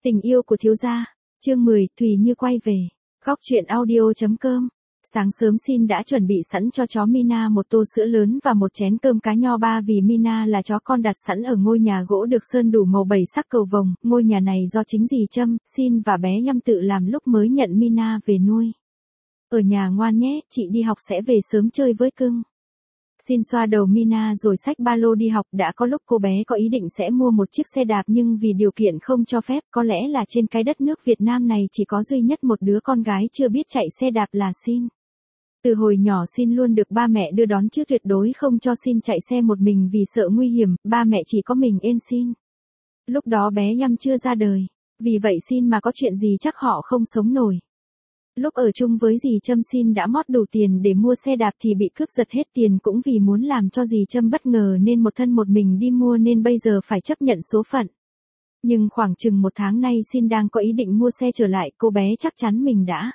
Tình yêu của thiếu gia, chương 10, Thùy Như quay về. Góc truyện audio.com. Sáng sớm Xin đã chuẩn bị sẵn cho chó Mina một tô sữa lớn và một chén cơm cá nho ba vì Mina là chó con đặt sẵn ở ngôi nhà gỗ được sơn đủ màu 7 sắc cầu vồng. Ngôi nhà này do chính dì Trâm, Xin và bé Nhâm tự làm lúc mới nhận Mina về nuôi. Ở nhà ngoan nhé, chị đi học sẽ về sớm chơi với cưng. Xin xoa đầu Mina rồi xách ba lô đi học. Đã có lúc cô bé có ý định sẽ mua một chiếc xe đạp nhưng vì điều kiện không cho phép, có lẽ là trên cái đất nước Việt Nam này chỉ có duy nhất một đứa con gái chưa biết chạy xe đạp là Xin. Từ hồi nhỏ Xin luôn được ba mẹ đưa đón chứ tuyệt đối không cho Xin chạy xe một mình vì sợ nguy hiểm, ba mẹ chỉ có mình ên Xin. Lúc đó bé Nhâm chưa ra đời, vì vậy Xin mà có chuyện gì chắc họ không sống nổi. Lúc ở chung với dì Trâm Xin đã mót đủ tiền để mua xe đạp thì bị cướp giật hết tiền cũng vì muốn làm cho dì Trâm bất ngờ nên một thân một mình đi mua nên bây giờ phải chấp nhận số phận. Nhưng khoảng chừng một tháng nay Xin đang có ý định mua xe trở lại, cô bé chắc chắn mình đã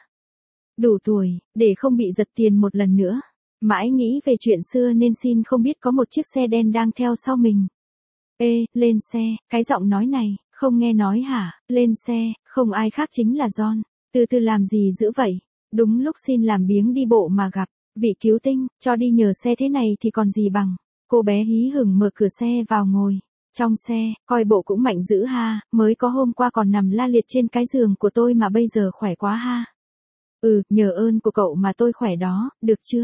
đủ tuổi, để không bị giật tiền một lần nữa. Mãi nghĩ về chuyện xưa nên Xin không biết có một chiếc xe đen đang theo sau mình. Ê, lên xe, cái giọng nói này, không nghe nói hả, lên xe, không ai khác chính là John. Từ từ làm gì dữ vậy? Đúng lúc Xin làm biếng đi bộ mà gặp vị cứu tinh, cho đi nhờ xe thế này thì còn gì bằng. Cô bé hí hửng mở cửa xe vào ngồi. Trong xe, coi bộ cũng mạnh dữ ha, mới có hôm qua còn nằm la liệt trên cái giường của tôi mà bây giờ khỏe quá ha. Ừ, nhờ ơn của cậu mà tôi khỏe đó, được chưa?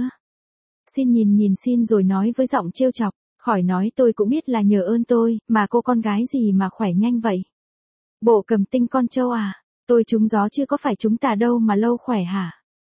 Xin nhìn Xin rồi nói với giọng trêu chọc, khỏi nói tôi cũng biết là nhờ ơn tôi, mà cô con gái gì mà khỏe nhanh vậy? Bộ cầm tinh con trâu à? Tôi trúng gió chứ có phải chúng ta đâu mà lâu khỏe hả?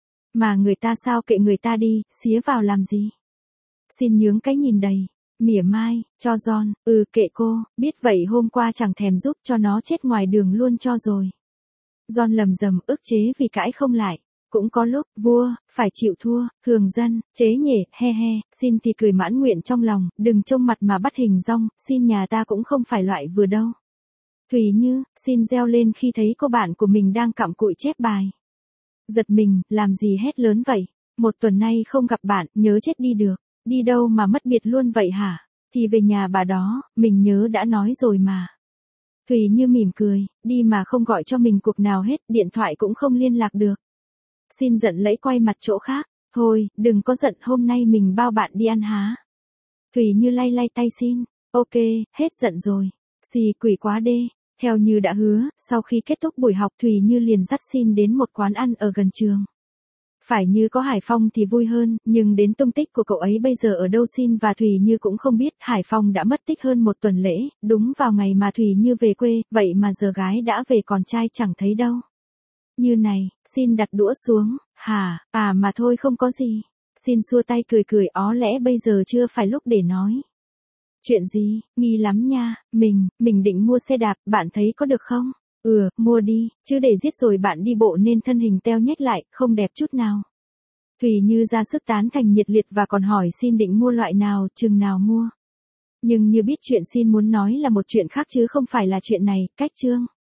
Mà người ta sao kệ người ta đi, xía vào làm gì? Xin nhướng cái nhìn đầy mỉa mai, cho John, kệ cô, biết vậy hôm qua chẳng thèm giúp cho nó chết ngoài đường luôn cho rồi. John lầm rầm ức chế vì cãi không lại. Cũng có lúc, vua, phải chịu thua, thường dân, chế nhể, he he, Xin thì cười mãn nguyện trong lòng, đừng trông mặt mà bắt hình dong, Xin nhà ta cũng không phải loại vừa đâu. Thùy Như, Xin reo lên khi thấy cô bạn của mình đang cặm cụi chép bài. Giật mình, làm gì hét lớn vậy? Một tuần nay không gặp bạn, nhớ chết đi được. Đi đâu mà mất biệt luôn vậy hả? Thì về nhà bà đó, mình nhớ đã nói rồi mà. Thùy Như mỉm cười, đi mà không gọi cho mình cuộc nào hết, điện thoại cũng không liên lạc được. Xin giận lẫy quay mặt chỗ khác. Thôi, đừng có giận, hôm nay mình bao bạn đi ăn há. Thùy Như lay lay tay Xin. Ok, hết giận rồi. Xì quỷ quá đê. Theo như đã hứa, sau khi kết thúc buổi học Thùy Như liền dắt Xin đến một quán ăn ở gần trường. Phải như có Hải Phong thì vui hơn, nhưng đến tung tích của cậu ấy bây giờ ở đâu Xin và Thùy Như cũng không biết. Hải Phong đã mất tích hơn một tuần lễ, đúng vào ngày mà Thùy Như về quê, vậy mà giờ gái đã về còn trai chẳng thấy đâu. Như này, Xin đặt đũa xuống, hả, mà thôi không có gì. Xin xua tay cười ó lẽ bây giờ chưa phải lúc để nói. Chuyện gì, nghi lắm nha, mình định mua xe đạp, bạn thấy có được không? Mua đi, chứ để giết rồi bạn đi bộ nên thân hình teo nhếch lại, không đẹp chút nào. Thùy Như ra sức tán thành nhiệt liệt và còn hỏi Xin định mua loại nào, chừng nào mua. Nhưng như biết chuyện Xin muốn nói là một chuyện khác chứ không phải là chuyện này, cách chương.